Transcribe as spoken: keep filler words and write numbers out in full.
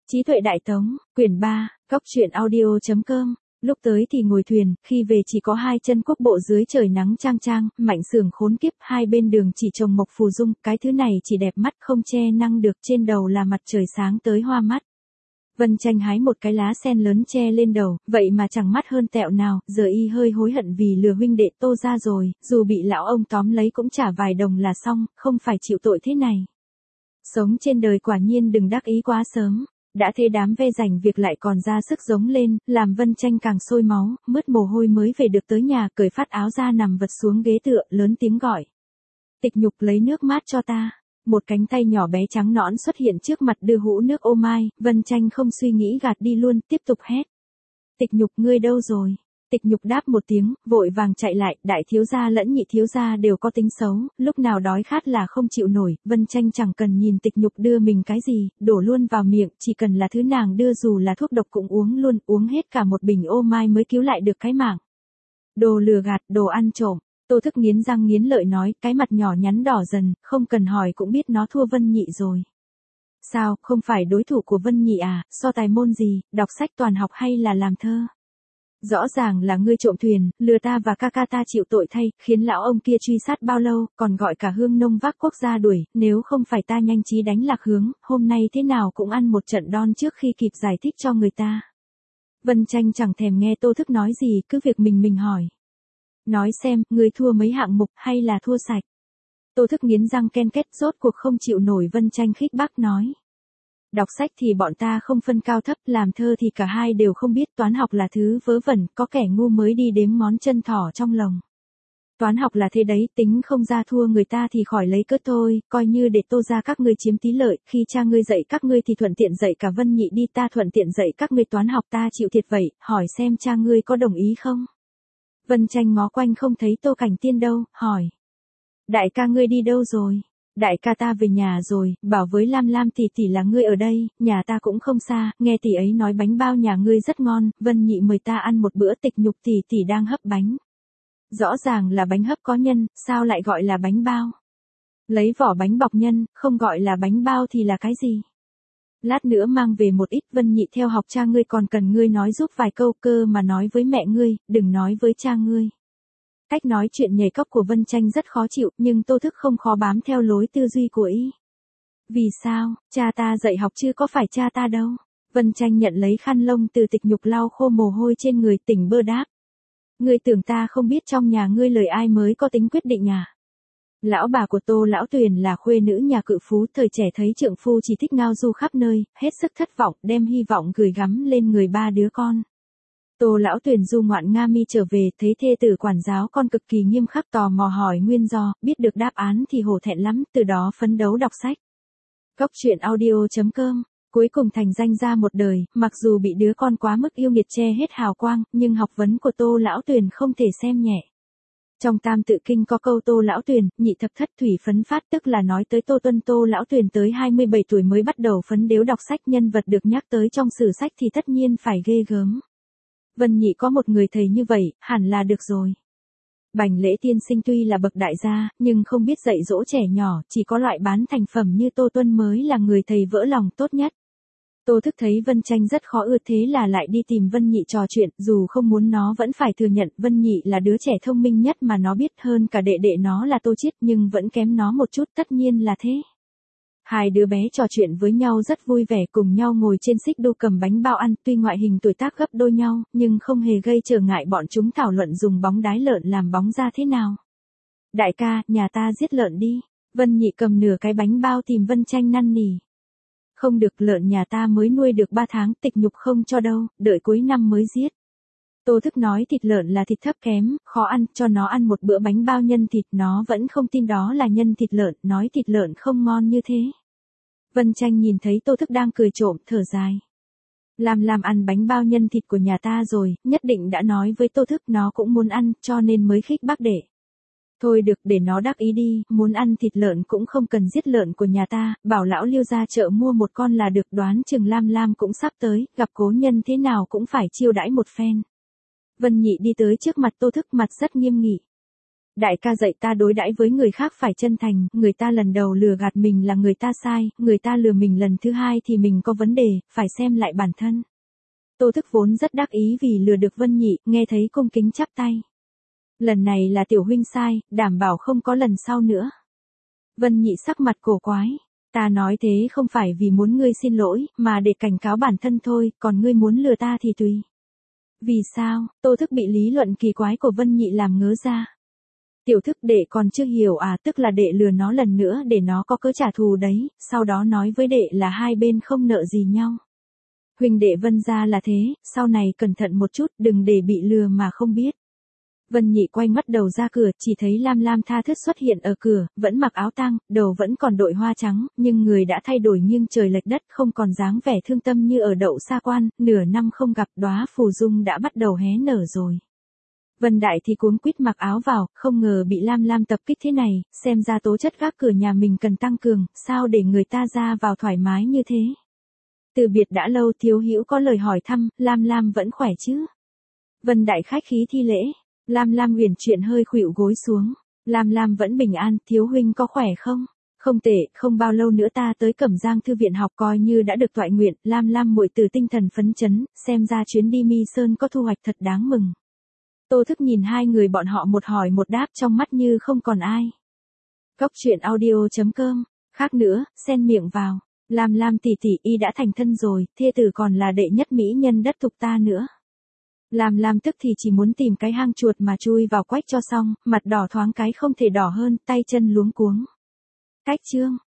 Trí tuệ đại tống, quyển ba, góc truyện audio chấm com. Lúc tới thì ngồi thuyền, khi về chỉ có hai chân quốc bộ dưới trời nắng chang chang, mảnh xưởng khốn kiếp, hai bên đường chỉ trồng mộc phù dung, cái thứ này chỉ đẹp mắt không che năng được, trên đầu là mặt trời sáng tới hoa mắt. Vân Tranh hái một cái lá sen lớn che lên đầu, vậy mà chẳng mắt hơn tẹo nào, giờ y hơi hối hận vì lừa huynh đệ Tô ra rồi, dù bị lão ông tóm lấy cũng trả vài đồng là xong, không phải chịu tội thế này. Sống trên đời quả nhiên đừng đắc ý quá sớm. Đã thế đám ve rảnh việc lại còn ra sức giống lên, làm Vân Tranh càng sôi máu, mướt mồ hôi mới về được tới nhà, cởi phát áo ra nằm vật xuống ghế tựa, lớn tiếng gọi. Tịch Nhục lấy nước mát cho ta. Một cánh tay nhỏ bé trắng nõn xuất hiện trước mặt đưa hũ nước ô mai, Vân Tranh không suy nghĩ gạt đi luôn, tiếp tục hét. Tịch Nhục ngươi đâu rồi? Tịch Nhục đáp một tiếng, vội vàng chạy lại, đại thiếu gia lẫn nhị thiếu gia đều có tính xấu, lúc nào đói khát là không chịu nổi, Vân Tranh chẳng cần nhìn Tịch Nhục đưa mình cái gì, đổ luôn vào miệng, chỉ cần là thứ nàng đưa dù là thuốc độc cũng uống luôn, uống hết cả một bình ô mai mới cứu lại được cái mạng. Đồ lừa gạt, đồ ăn trộm. Tô Thức nghiến răng nghiến lợi nói, cái mặt nhỏ nhắn đỏ dần, không cần hỏi cũng biết nó thua Vân Nhị rồi. Sao, không phải đối thủ của Vân Nhị à, so tài môn gì, đọc sách toàn học hay là làm thơ? Rõ ràng là ngươi trộm thuyền, lừa ta và ca ca ta chịu tội thay, khiến lão ông kia truy sát bao lâu, còn gọi cả Hương Nông vác quốc gia đuổi, nếu không phải ta nhanh trí đánh lạc hướng, hôm nay thế nào cũng ăn một trận đòn trước khi kịp giải thích cho người ta. Vân Tranh chẳng thèm nghe Tô Thức nói gì, cứ việc mình mình hỏi. Nói xem, ngươi thua mấy hạng mục hay là thua sạch? Tô Thức nghiến răng ken két, rốt cuộc không chịu nổi Vân Tranh khích bác nói. Đọc sách thì bọn ta không phân cao thấp, làm thơ thì cả hai đều không biết, toán học là thứ vớ vẩn, có kẻ ngu mới đi đếm ngón chân thỏ trong lồng. Toán học là thế đấy, tính không ra thua người ta thì khỏi lấy cớ thôi, coi như để Tô ra các ngươi chiếm tí lợi, khi cha ngươi dạy các ngươi thì thuận tiện dạy cả Vân Nhị đi, ta thuận tiện dạy các ngươi toán học, ta chịu thiệt vậy, hỏi xem cha ngươi có đồng ý không? Vân Tranh ngó quanh không thấy Tô Cảnh Tiên đâu, hỏi. Đại ca ngươi đi đâu rồi? Đại ca ta về nhà rồi, bảo với Lam Lam tỷ tỷ là ngươi ở đây, nhà ta cũng không xa, nghe tỷ ấy nói bánh bao nhà ngươi rất ngon, Vân Nhị mời ta ăn một bữa, Tịch Nhục tỷ tỷ đang hấp bánh. Rõ ràng là bánh hấp có nhân, sao lại gọi là bánh bao? Lấy vỏ bánh bọc nhân, không gọi là bánh bao thì là cái gì? Lát nữa mang về một ít, Vân Nhị theo học cha ngươi, còn cần ngươi nói giúp vài câu, cơ mà nói với mẹ ngươi, đừng nói với cha ngươi. Cách nói chuyện nhảy cóc của Vân Tranh rất khó chịu, nhưng Tô Thức không khó bám theo lối tư duy của y. Vì sao, cha ta dạy học chứ có phải cha ta đâu. Vân Tranh nhận lấy khăn lông từ Tịch Nhục lau khô mồ hôi trên người, tỉnh bơ đáp. Ngươi tưởng ta không biết trong nhà ngươi lời ai mới có tính quyết định à? Lão bà của Tô Lão Tuyền là khuê nữ nhà cự phú, thời trẻ thấy trượng phu chỉ thích ngao du khắp nơi, hết sức thất vọng, đem hy vọng gửi gắm lên người ba đứa con. Tô Lão Tuyền du ngoạn Nga Mi trở về, thấy thê tử quản giáo con cực kỳ nghiêm khắc, tò mò hỏi nguyên do, biết được đáp án thì hổ thẹn lắm, từ đó phấn đấu đọc sách. Góc truyện audio chấm com. Cuối cùng thành danh ra một đời, mặc dù bị đứa con quá mức yêu nghiệt che hết hào quang, nhưng học vấn của Tô Lão Tuyền không thể xem nhẹ. Trong Tam Tự Kinh có câu Tô Lão Tuyền, nhị thập thất thủy phấn phát, tức là nói tới Tô Tuân. Tô Lão Tuyền tới hai mươi bảy tuổi mới bắt đầu phấn đấu đọc sách, nhân vật được nhắc tới trong sử sách thì tất nhiên phải ghê gớm. Vân Nhị có một người thầy như vậy, hẳn là được rồi. Bành Lễ tiên sinh tuy là bậc đại gia, nhưng không biết dạy dỗ trẻ nhỏ, chỉ có loại bán thành phẩm như Tô Tuân mới là người thầy vỡ lòng tốt nhất. Tô Thức thấy Vân Tranh rất khó ưa, thế là lại đi tìm Vân Nhị trò chuyện, dù không muốn nó vẫn phải thừa nhận Vân Nhị là đứa trẻ thông minh nhất mà nó biết, hơn cả đệ đệ nó là Tô Chiết, nhưng vẫn kém nó một chút, tất nhiên là thế. Hai đứa bé trò chuyện với nhau rất vui vẻ, cùng nhau ngồi trên xích đu cầm bánh bao ăn, tuy ngoại hình tuổi tác gấp đôi nhau, nhưng không hề gây trở ngại bọn chúng thảo luận dùng bóng đái lợn làm bóng ra thế nào. Đại ca, nhà ta giết lợn đi. Vân Nhị cầm nửa cái bánh bao tìm Vân Tranh năn nỉ. Không được, lợn nhà ta mới nuôi được ba tháng, Tịch Nhục không cho đâu, đợi cuối năm mới giết. Tô Thức nói thịt lợn là thịt thấp kém, khó ăn, cho nó ăn một bữa bánh bao nhân thịt, nó vẫn không tin đó là nhân thịt lợn, nói thịt lợn không ngon như thế. Vân Tranh nhìn thấy Tô Thức đang cười trộm, thở dài. Làm làm ăn bánh bao nhân thịt của nhà ta rồi, nhất định đã nói với Tô Thức nó cũng muốn ăn, cho nên mới khích bác để. Thôi được, để nó đắc ý đi, muốn ăn thịt lợn cũng không cần giết lợn của nhà ta, bảo lão Liêu ra chợ mua một con là được, đoán chừng Lam Lam cũng sắp tới, gặp cố nhân thế nào cũng phải chiêu đãi một phen. Vân Nhị đi tới trước mặt Tô Thức, mặt rất nghiêm nghị. đại ca dạy ta đối đãi với người khác phải chân thành, người ta lần đầu lừa gạt mình là người ta sai, người ta lừa mình lần thứ hai thì mình có vấn đề, phải xem lại bản thân. Tô Thức vốn rất đắc ý vì lừa được Vân Nhị, nghe thấy cung kính chắp tay. Lần này là tiểu huynh sai, đảm bảo không có lần sau nữa. Vân Nhị sắc mặt cổ quái. Ta nói thế không phải vì muốn ngươi xin lỗi, mà để cảnh cáo bản thân thôi, còn ngươi muốn lừa ta thì tùy. Vì sao? Tô Thức bị lý luận kỳ quái của Vân Nhị làm ngớ ra. Tiểu Thức đệ còn chưa hiểu à, tức là đệ lừa nó lần nữa để nó có cớ trả thù đấy, sau đó nói với đệ là hai bên không nợ gì nhau. Huynh đệ Vân gia là thế, sau này cẩn thận một chút, đừng để bị lừa mà không biết. Vân Nhị quay mắt đầu ra cửa, chỉ thấy Lam Lam tha thướt xuất hiện ở cửa, vẫn mặc áo tang, đầu vẫn còn đội hoa trắng, nhưng người đã thay đổi nghiêng trời lệch đất, không còn dáng vẻ thương tâm như ở Đậu Sa Quan, nửa năm không gặp đóa phù dung đã bắt đầu hé nở rồi. Vân Đại thì cuống quýt mặc áo vào, không ngờ bị Lam Lam tập kích thế này, xem ra tố chất gác cửa nhà mình cần tăng cường, sao để người ta ra vào thoải mái như thế. Từ biệt đã lâu, thiếu hữu có lời hỏi thăm, Lam Lam vẫn khỏe chứ? Vân Đại khách khí thi lễ. Lam Lam huyền chuyện hơi khuỵu gối xuống. Lam Lam vẫn bình an, thiếu huynh có khỏe không? Không tệ, không bao lâu nữa ta tới Cẩm Giang thư viện học coi như đã được toại nguyện. Lam Lam muội từ tinh thần phấn chấn, xem ra chuyến đi Mi Sơn có thu hoạch thật đáng mừng. Tô Thức nhìn hai người bọn họ một hỏi một đáp trong mắt như không còn ai. Góc truyện audio chấm com. Khác nữa, xen miệng vào. Lam Lam tỷ tỷ y đã thành thân rồi, thê tử còn là đệ nhất mỹ nhân đất thục ta nữa. Lam Lam tức thì chỉ muốn tìm cái hang chuột mà chui vào quách cho xong, mặt đỏ thoáng cái không thể đỏ hơn, tay chân luống cuống. Cách chương.